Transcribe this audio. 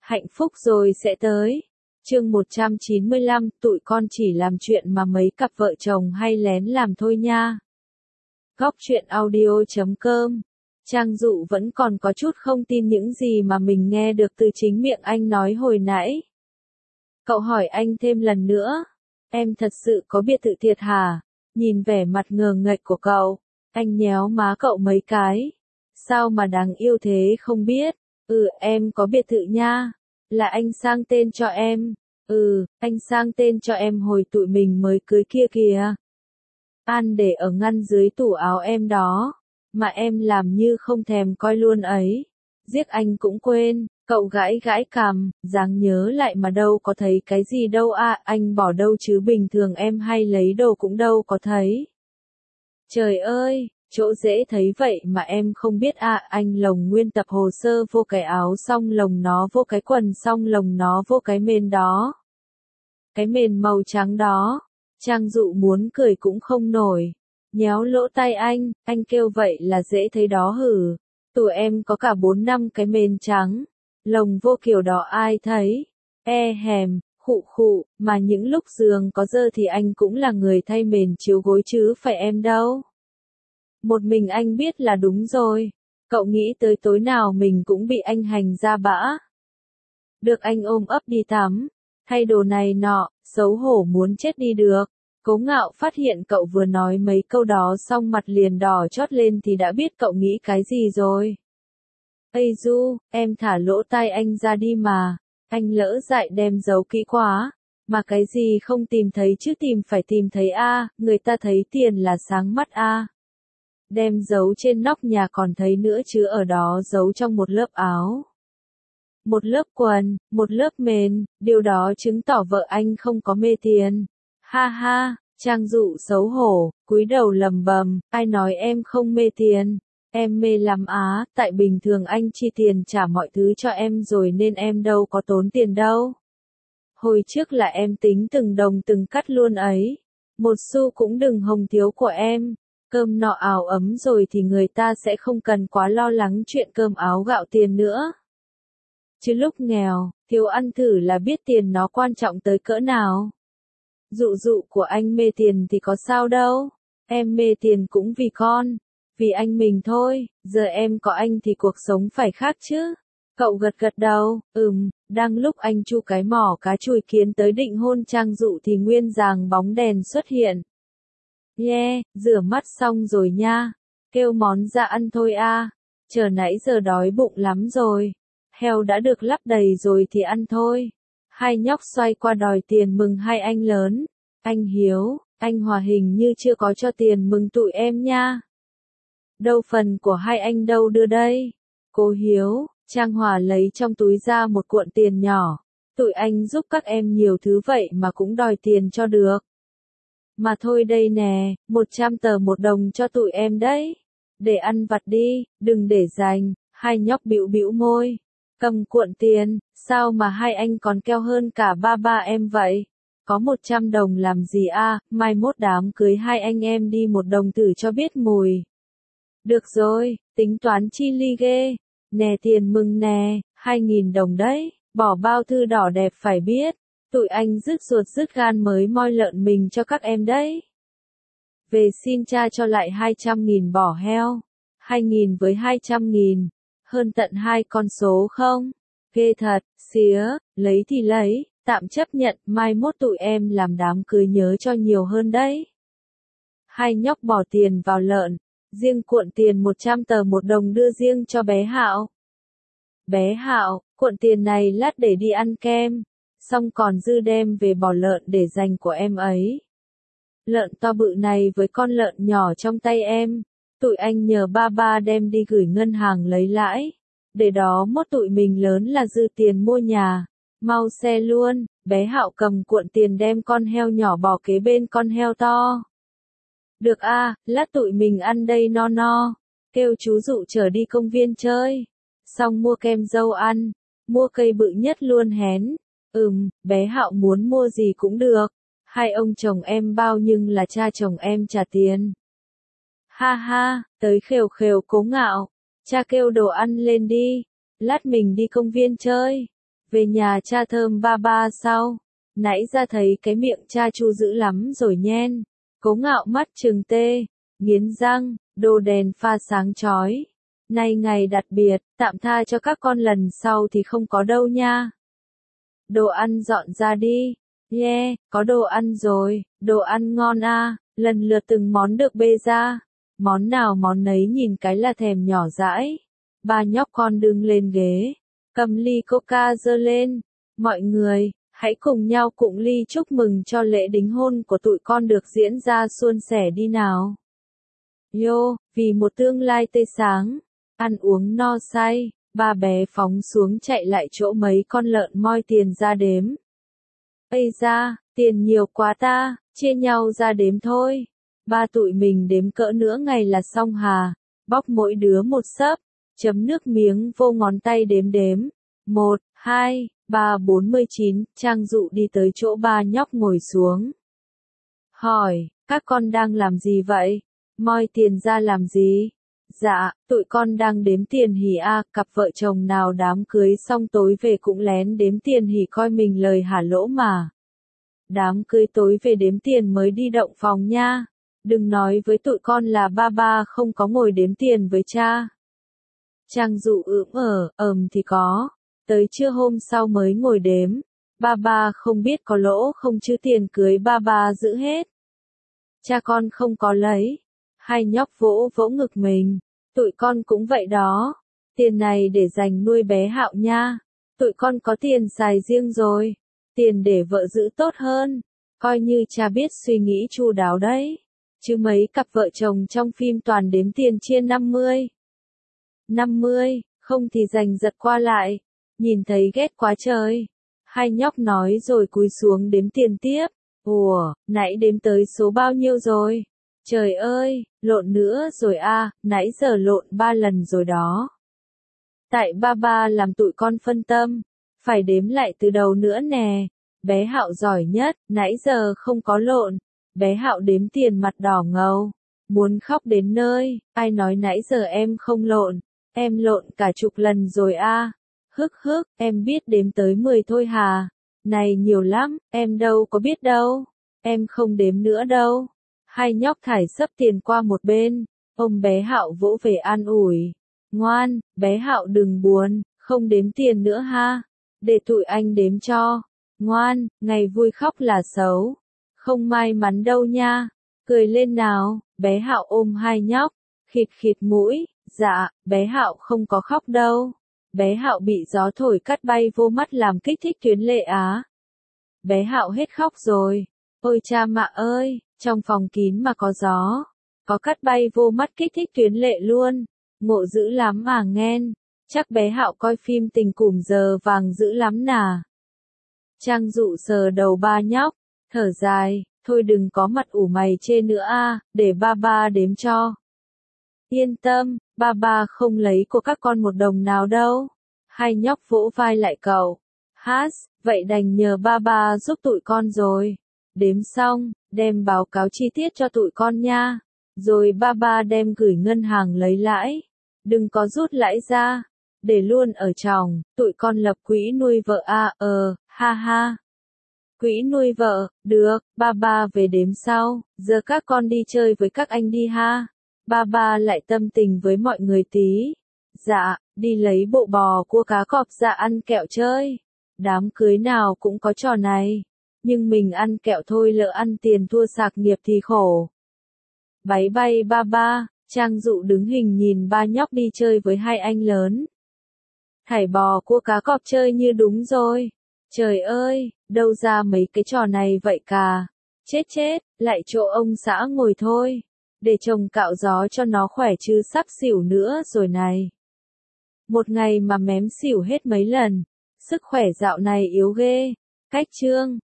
Hạnh phúc rồi sẽ tới. Chương 195, tụi con chỉ làm chuyện mà mấy cặp vợ chồng hay lén làm thôi nha. Góc truyện audio.com. Trang Dụ vẫn còn có chút không tin những gì mà mình nghe được từ chính miệng anh nói hồi nãy. Cậu hỏi anh thêm lần nữa. Em thật sự có biệt thự thiệt hả? Nhìn vẻ mặt ngờ nghệch của cậu, anh nhéo má cậu mấy cái. Sao mà đáng yêu thế không biết? Em có biệt thự nha. Là anh sang tên cho em. Anh sang tên cho em hồi tụi mình mới cưới kia kìa. An để ở ngăn dưới tủ áo em đó. Mà em làm như không thèm coi luôn ấy. Giết anh cũng quên. Cậu gãi gãi cằm, dáng nhớ lại mà đâu có thấy cái gì đâu à, anh bỏ đâu chứ bình thường em hay lấy đồ cũng đâu có thấy. Trời ơi, chỗ dễ thấy vậy mà em không biết à, anh lồng nguyên tập hồ sơ vô cái áo xong lồng nó vô cái quần xong lồng nó vô cái mền đó. Cái mền màu trắng đó. Trang Dụ muốn cười cũng không nổi. Nhéo lỗ tai anh kêu vậy là dễ thấy đó hử. Tụi em có cả 4-5 cái mền trắng. Lồng vô kiểu đó ai thấy. Hèm, khụ khụ, mà những lúc giường có dơ thì anh cũng là người thay mền chiếu gối chứ phải em đâu. Một mình anh biết là đúng rồi. Cậu nghĩ tới tối nào mình cũng bị anh hành ra bã. Được anh ôm ấp đi tắm, thay đồ này nọ, xấu hổ muốn chết đi được. Cố Ngạo phát hiện cậu vừa nói mấy câu đó xong mặt liền đỏ chót lên thì đã biết cậu nghĩ cái gì rồi. Ây Du, em thả lỗ tai anh ra đi mà. Anh lỡ dại đem giấu kỹ quá. Mà cái gì không tìm thấy chứ tìm phải tìm thấy a, người ta thấy tiền là sáng mắt a. Đem giấu trên nóc nhà còn thấy nữa chứ ở đó giấu trong một lớp áo. Một lớp quần, một lớp mền, điều đó chứng tỏ vợ anh không có mê tiền. Ha ha, Trang Dụ xấu hổ, cúi đầu lầm bầm, ai nói em không mê tiền. Em mê lắm á, tại bình thường anh chi tiền trả mọi thứ cho em rồi nên em đâu có tốn tiền đâu. Hồi trước là em tính từng đồng từng cắt luôn ấy. Một xu cũng đừng hồng thiếu của em. Cơm nọ áo ấm rồi thì người ta sẽ không cần quá lo lắng chuyện cơm áo gạo tiền nữa. Chứ lúc nghèo, thiếu ăn thử là biết tiền nó quan trọng tới cỡ nào. Dụ dụ của anh mê tiền thì có sao đâu. Em mê tiền cũng vì con. Vì anh mình thôi, giờ em có anh thì cuộc sống phải khác chứ. Cậu gật gật đầu, đang lúc anh chu cái mỏ cá chùi kiến tới định hôn Trang Dụ thì nguyên dàng bóng đèn xuất hiện. Rửa mắt xong rồi nha. Kêu món ra ăn thôi a. Chờ nãy giờ đói bụng lắm rồi. Heo đã được lắp đầy rồi thì ăn thôi. Hai nhóc xoay qua đòi tiền mừng hai anh lớn. Anh Hiếu, anh Hòa hình như chưa có cho tiền mừng tụi em nha. Đâu phần của hai anh đâu đưa đây? Cô Hiếu, Trang Hòa lấy trong túi ra một cuộn tiền nhỏ. Tụi anh giúp các em nhiều thứ vậy mà cũng đòi tiền cho được. Mà thôi đây nè, 100 tờ 1 đồng cho tụi em đấy. Để ăn vặt đi, đừng để dành. Hai nhóc bĩu bĩu môi. Cầm cuộn tiền, sao mà hai anh còn keo hơn cả ba em vậy? Có 100 đồng làm gì a, mai mốt đám cưới hai anh em đi 1 đồng thử cho biết mùi. Được rồi, tính toán chi ly ghê. Nè tiền mừng nè, 2.000 đồng đấy, bỏ bao thư đỏ đẹp phải biết. Tụi anh rứt ruột rứt gan mới moi lợn mình cho các em đấy. Về xin cha cho lại 200.000 bỏ heo. 2.000 với 200.000. Hơn tận 2 con số không? Ghê thật, xía, lấy thì lấy, tạm chấp nhận, mai mốt tụi em làm đám cưới nhớ cho nhiều hơn đấy. Hai nhóc bỏ tiền vào lợn, riêng cuộn tiền 100 tờ 1 đồng đưa riêng cho bé Hạo. Bé Hạo, cuộn tiền này lát để đi ăn kem, xong còn dư đem về bỏ lợn để dành của em ấy. Lợn to bự này với con lợn nhỏ trong tay em. Tụi anh nhờ ba đem đi gửi ngân hàng lấy lãi. Để đó mốt tụi mình lớn là dư tiền mua nhà. Mau xe luôn, bé Hạo cầm cuộn tiền đem con heo nhỏ bỏ kế bên con heo to. Được a, lát tụi mình ăn đây no no. Kêu chú Dụ chở đi công viên chơi. Xong mua kem dâu ăn. Mua cây bự nhất luôn hén. Bé Hạo muốn mua gì cũng được. Hai ông chồng em bao nhưng là cha chồng em trả tiền. Ha ha, tới khều khều Cố Ngạo. Cha kêu đồ ăn lên đi. Lát mình đi công viên chơi. Về nhà cha thơm ba ba sau. Nãy ra thấy cái miệng cha chu dữ lắm rồi nhen. Cố Ngạo mắt trừng tê, nghiến răng, đồ đèn pha sáng chói. Nay ngày đặc biệt, tạm tha cho các con lần sau thì không có đâu nha. Đồ ăn dọn ra đi. Yeah, có đồ ăn rồi, đồ ăn ngon à, lần lượt từng món được bê ra. Món nào món nấy nhìn cái là thèm nhỏ dãi. Ba nhóc con đứng lên ghế, cầm ly coca giơ lên. Mọi người, hãy cùng nhau cụng ly chúc mừng cho lễ đính hôn của tụi con được diễn ra suôn sẻ đi nào. Yo, vì một tương lai tươi sáng, ăn uống no say, ba bé phóng xuống chạy lại chỗ mấy con lợn moi tiền ra đếm. Ây da, tiền nhiều quá ta, chia nhau ra đếm thôi. Ba tụi mình đếm cỡ nửa ngày là xong hà, bóc mỗi đứa một xấp, chấm nước miếng vô ngón tay đếm đếm. 1, 2, 3, 49, Trang Dụ đi tới chỗ ba nhóc ngồi xuống. Hỏi, các con đang làm gì vậy? Moi tiền ra làm gì? Dạ, tụi con đang đếm tiền hỉ a, cặp vợ chồng nào đám cưới xong tối về cũng lén đếm tiền hỉ coi mình lời hả lỗ mà. Đám cưới tối về đếm tiền mới đi động phòng nha. Đừng nói với tụi con là ba ba không có ngồi đếm tiền với cha. Trang Dụ thì có. Tới trưa hôm sau mới ngồi đếm. Ba ba không biết có lỗ không chứ tiền cưới ba ba giữ hết. Cha con không có lấy. Hai nhóc vỗ vỗ ngực mình. Tụi con cũng vậy đó. Tiền này để dành nuôi bé Hạo nha. Tụi con có tiền xài riêng rồi. Tiền để vợ giữ tốt hơn. Coi như cha biết suy nghĩ chu đáo đấy. Chứ mấy cặp vợ chồng trong phim toàn đếm tiền chia 50. 50, không thì giành giật qua lại. Nhìn thấy ghét quá trời. Hai nhóc nói rồi cúi xuống đếm tiền tiếp. Ủa, nãy đếm tới số bao nhiêu rồi? Trời ơi, lộn nữa rồi a, nãy giờ lộn 3 lần rồi đó. Tại ba ba làm tụi con phân tâm, phải đếm lại từ đầu nữa nè. Bé Hạo giỏi nhất, nãy giờ không có lộn. Bé Hạo đếm tiền mặt đỏ ngầu, muốn khóc đến nơi. Ai nói nãy giờ em không lộn, em lộn cả chục lần rồi a. Hức, em biết đếm tới 10 thôi hà. Này nhiều lắm, em đâu có biết đâu. Em không đếm nữa đâu. Hai nhóc thải sấp tiền qua một bên, ôm bé Hạo vỗ về an ủi. Ngoan, bé Hạo đừng buồn, không đếm tiền nữa ha. Để tụi anh đếm cho. Ngoan, ngày vui khóc là xấu. Không may mắn đâu nha. Cười lên nào, bé Hạo ôm hai nhóc, khịt khịt mũi. Dạ, bé Hạo không có khóc đâu. Bé Hạo bị gió thổi cắt bay vô mắt làm kích thích tuyến lệ á. Bé Hạo hết khóc rồi. Ôi cha mạ ơi, trong phòng kín mà có gió. Có cắt bay vô mắt kích thích tuyến lệ luôn. Ngộ dữ lắm mà nghen. Chắc bé Hạo coi phim tình cùm giờ vàng dữ lắm nà. Trang Dụ sờ đầu ba nhóc, thở dài, thôi đừng có mặt ủ mày chê nữa a, để ba ba đếm cho. Yên tâm, ba ba không lấy của các con một đồng nào đâu. Hai nhóc vỗ vai lại cậu. Vậy đành nhờ ba ba giúp tụi con rồi. Đếm xong, đem báo cáo chi tiết cho tụi con nha. Rồi ba ba đem gửi ngân hàng lấy lãi. Đừng có rút lãi ra. Để luôn ở tròng, tụi con lập quỹ nuôi vợ ha ha. Quỹ nuôi vợ, được, ba ba về đếm sau, giờ các con đi chơi với các anh đi ha. Ba ba lại tâm tình với mọi người tí. Dạ, đi lấy bộ bò cua cá cọp ra ăn kẹo chơi. Đám cưới nào cũng có trò này. Nhưng mình ăn kẹo thôi lỡ ăn tiền thua sạc nghiệp thì khổ. Bái bay ba ba, Trang Dụ đứng hình nhìn ba nhóc đi chơi với hai anh lớn. Thải bò cua cá cọp chơi như đúng rồi. Trời ơi, đâu ra mấy cái trò này vậy cả. Chết, lại chỗ ông xã ngồi thôi. Để chồng cạo gió cho nó khỏe chứ sắp xỉu nữa rồi này. Một ngày mà mém xỉu hết mấy lần. Sức khỏe dạo này yếu ghê. Cách chương